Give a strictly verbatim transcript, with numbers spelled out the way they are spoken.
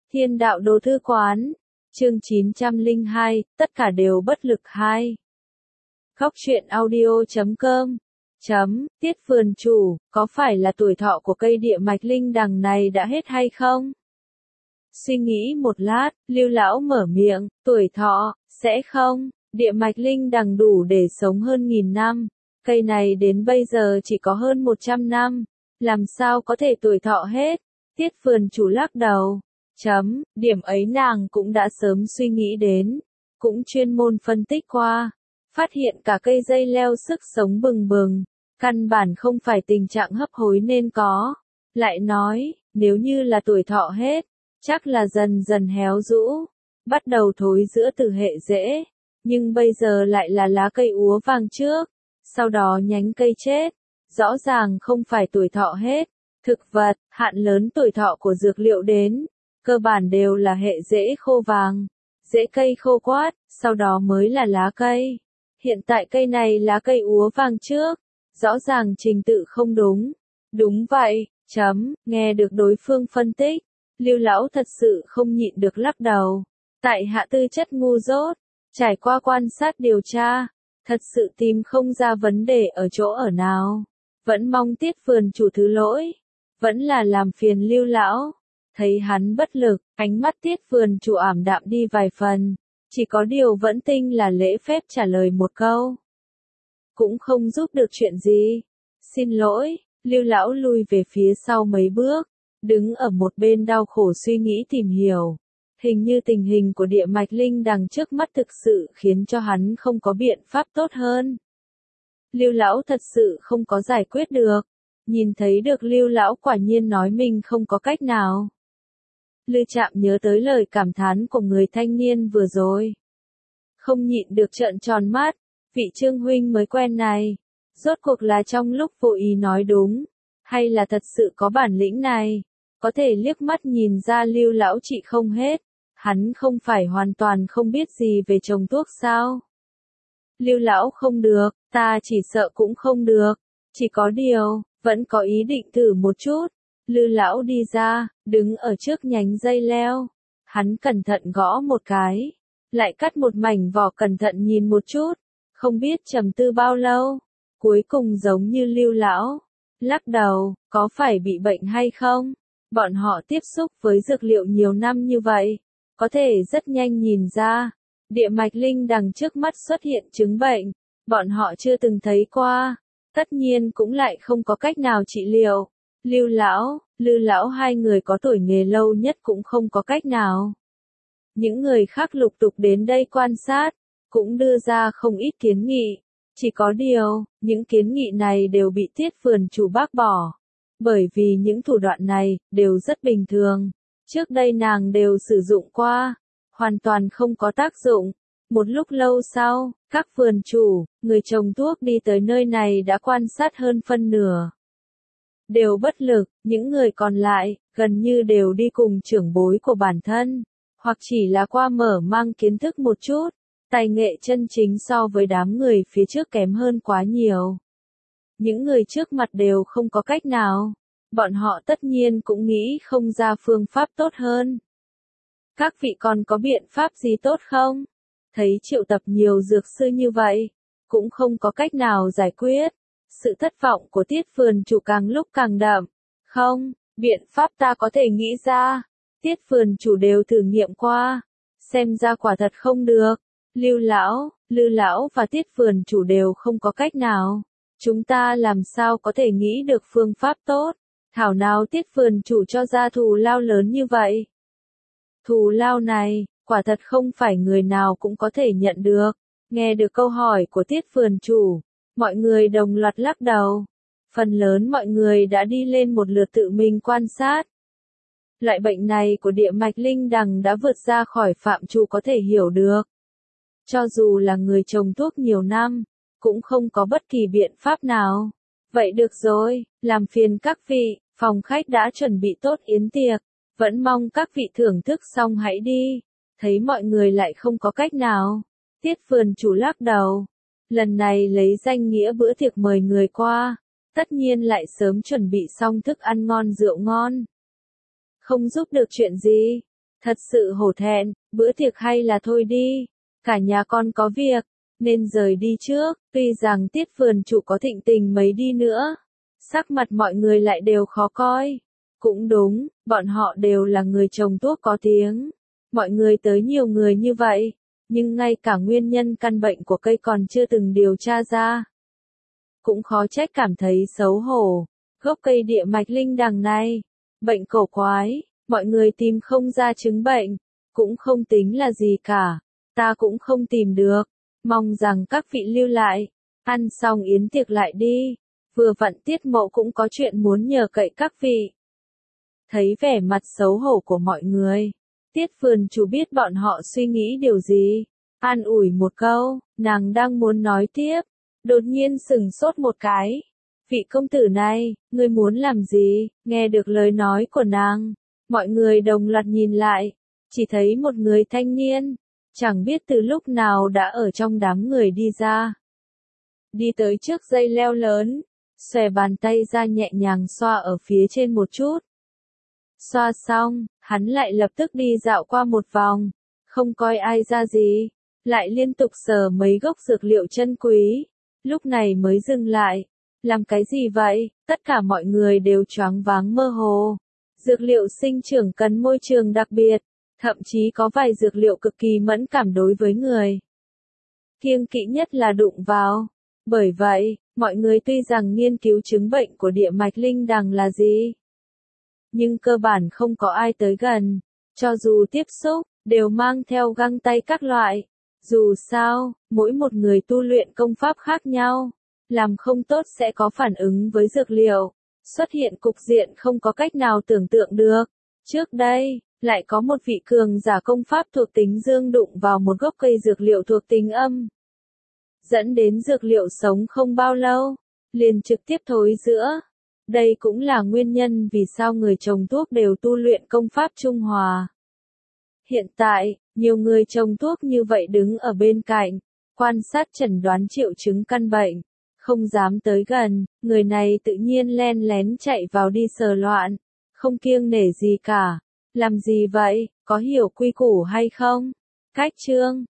Thiên đạo đồ thư quán, chương chín trăm lẻ hai, tất cả đều bất lực hai. Góc truyện audio chấm com chấm, Tiết vườn chủ, có phải là tuổi thọ của cây địa mạch linh đằng này đã hết hay không? Suy nghĩ một lát, Lưu lão mở miệng, tuổi thọ, sẽ không, địa mạch linh đằng đủ để sống hơn nghìn năm, cây này đến bây giờ chỉ có hơn một trăm năm, làm sao có thể tuổi thọ hết? Tiết vườn chủ lắc đầu. Chấm, điểm ấy nàng cũng đã sớm suy nghĩ đến, cũng chuyên môn phân tích qua, phát hiện cả cây dây leo sức sống bừng bừng, căn bản không phải tình trạng hấp hối nên có. Lại nói, nếu như là tuổi thọ hết, chắc là dần dần héo rũ, bắt đầu thối giữa từ hệ rễ, nhưng bây giờ lại là lá cây úa vàng trước, sau đó nhánh cây chết, rõ ràng không phải tuổi thọ hết. Thực vật, hạn lớn tuổi thọ của dược liệu đến, cơ bản đều là hệ rễ khô vàng, rễ cây khô quát, sau đó mới là lá cây. Hiện tại cây này lá cây úa vàng trước, rõ ràng trình tự không đúng. Đúng vậy, chấm, nghe được đối phương phân tích, Lưu lão thật sự không nhịn được lắc đầu. Tại hạ tư chất ngu dốt, trải qua quan sát điều tra, thật sự tìm không ra vấn đề ở chỗ ở nào. Vẫn mong Tiết vườn chủ thứ lỗi, vẫn là làm phiền Lưu lão. Thấy hắn bất lực, ánh mắt Tiết vườn chủ ảm đạm đi vài phần, chỉ có điều vẫn tinh là lễ phép trả lời một câu. Cũng không giúp được chuyện gì. Xin lỗi, Lưu lão lui về phía sau mấy bước, đứng ở một bên đau khổ suy nghĩ tìm hiểu. Hình như tình hình của địa mạch linh đằng trước mắt thực sự khiến cho hắn không có biện pháp tốt hơn. Lưu lão thật sự không có giải quyết được. Nhìn thấy được Lưu lão quả nhiên nói mình không có cách nào. Lư Trạm nhớ tới lời cảm thán của người thanh niên vừa rồi. Không nhịn được trợn tròn mắt, vị Trương huynh mới quen này, rốt cuộc là trong lúc vô ý nói đúng, hay là thật sự có bản lĩnh này, có thể liếc mắt nhìn ra Lưu lão trị không hết, hắn không phải hoàn toàn không biết gì về trồng thuốc sao? Lưu lão không được, ta chỉ sợ cũng không được, chỉ có điều, vẫn có ý định thử một chút. Lư lão đi ra, đứng ở trước nhánh dây leo. Hắn cẩn thận gõ một cái, lại cắt một mảnh vỏ cẩn thận nhìn một chút, không biết trầm tư bao lâu, cuối cùng giống như Lưu lão, lắc đầu, có phải bị bệnh hay không? Bọn họ tiếp xúc với dược liệu nhiều năm như vậy, có thể rất nhanh nhìn ra, địa mạch linh đằng trước mắt xuất hiện chứng bệnh, bọn họ chưa từng thấy qua, tất nhiên cũng lại không có cách nào trị liệu. Lưu lão, Lư lão hai người có tuổi nghề lâu nhất cũng không có cách nào. Những người khác lục tục đến đây quan sát, cũng đưa ra không ít kiến nghị. Chỉ có điều, những kiến nghị này đều bị Tiết vườn chủ bác bỏ. Bởi vì những thủ đoạn này, đều rất bình thường. Trước đây nàng đều sử dụng qua, hoàn toàn không có tác dụng. Một lúc lâu sau, các vườn chủ, người trồng thuốc đi tới nơi này đã quan sát hơn phân nửa. Đều bất lực, những người còn lại, gần như đều đi cùng trưởng bối của bản thân, hoặc chỉ là qua mở mang kiến thức một chút, tài nghệ chân chính so với đám người phía trước kém hơn quá nhiều. Những người trước mặt đều không có cách nào, bọn họ tất nhiên cũng nghĩ không ra phương pháp tốt hơn. Các vị còn có biện pháp gì tốt không? Thấy triệu tập nhiều dược sư như vậy, cũng không có cách nào giải quyết. Sự thất vọng của Tiết vườn chủ càng lúc càng đậm. Không, biện pháp ta có thể nghĩ ra. Tiết vườn chủ đều thử nghiệm qua. Xem ra quả thật không được. Lưu lão, Lư lão và Tiết vườn chủ đều không có cách nào. Chúng ta làm sao có thể nghĩ được phương pháp tốt. Thảo nào Tiết vườn chủ cho ra thù lao lớn như vậy. Thù lao này, quả thật không phải người nào cũng có thể nhận được. Nghe được câu hỏi của Tiết vườn chủ, mọi người đồng loạt lắc đầu. Phần lớn mọi người đã đi lên một lượt tự mình quan sát. Loại bệnh này của địa mạch linh đằng đã vượt ra khỏi phạm trù có thể hiểu được. Cho dù là người trồng thuốc nhiều năm, cũng không có bất kỳ biện pháp nào. Vậy được rồi, làm phiền các vị, phòng khách đã chuẩn bị tốt yến tiệc. Vẫn mong các vị thưởng thức xong hãy đi. Thấy mọi người lại không có cách nào. Tiết vườn chủ lắc đầu. Lần này lấy danh nghĩa bữa tiệc mời người qua, tất nhiên lại sớm chuẩn bị xong thức ăn ngon rượu ngon. Không giúp được chuyện gì, Thật sự hổ thẹn, bữa tiệc hay là thôi đi. Cả nhà con có việc, nên rời đi trước. Tuy rằng Tiết vườn chủ có thịnh tình mấy đi nữa, sắc mặt mọi người lại đều khó coi. Cũng đúng, bọn họ đều là người trồng thuốc có tiếng. Mọi người tới nhiều người như vậy, nhưng ngay cả nguyên nhân căn bệnh của cây còn chưa từng điều tra ra. Cũng khó trách cảm thấy xấu hổ. Gốc cây địa mạch linh đằng này, bệnh cổ quái, mọi người tìm không ra chứng bệnh, cũng không tính là gì cả. Ta cũng không tìm được, mong rằng các vị lưu lại, ăn xong yến tiệc lại đi. Vừa vặn Tiết Mộ cũng có chuyện muốn nhờ cậy các vị. Thấy vẻ mặt xấu hổ của mọi người, Tiết vườn chủ biết bọn họ suy nghĩ điều gì, an ủi một câu, nàng đang muốn nói tiếp, đột nhiên sừng sốt một cái. Vị công tử này, ngươi muốn làm gì? Nghe được lời nói của nàng, mọi người đồng loạt nhìn lại, chỉ thấy một người thanh niên, chẳng biết từ lúc nào đã ở trong đám người đi ra. Đi tới trước dây leo lớn, xòe bàn tay ra nhẹ nhàng xoa ở phía trên một chút. Xoa xong, hắn lại lập tức đi dạo qua một vòng, không coi ai ra gì, lại liên tục sờ mấy gốc dược liệu chân quý, lúc này mới dừng lại. Làm cái gì vậy? Tất cả mọi người đều choáng váng mơ hồ. Dược liệu sinh trưởng cần môi trường đặc biệt, thậm chí có vài dược liệu cực kỳ mẫn cảm đối với người. Kiêng kỵ nhất là đụng vào. Bởi vậy, mọi người tuy rằng nghiên cứu chứng bệnh của địa mạch linh đằng là gì, nhưng cơ bản không có ai tới gần. Cho dù tiếp xúc, đều mang theo găng tay các loại. Dù sao, mỗi một người tu luyện công pháp khác nhau, làm không tốt sẽ có phản ứng với dược liệu, xuất hiện cục diện không có cách nào tưởng tượng được. Trước đây, lại có một vị cường giả công pháp thuộc tính dương đụng vào một gốc cây dược liệu thuộc tính âm, dẫn đến dược liệu sống không bao lâu, liền trực tiếp thối rữa. Đây cũng là nguyên nhân vì sao người trồng thuốc đều tu luyện công pháp trung hòa. Hiện tại, nhiều người trồng thuốc như vậy đứng ở bên cạnh, quan sát chẩn đoán triệu chứng căn bệnh, không dám tới gần, người này tự nhiên len lén chạy vào đi sờ loạn, không kiêng nể gì cả. Làm gì vậy, có hiểu quy củ hay không? Cách chương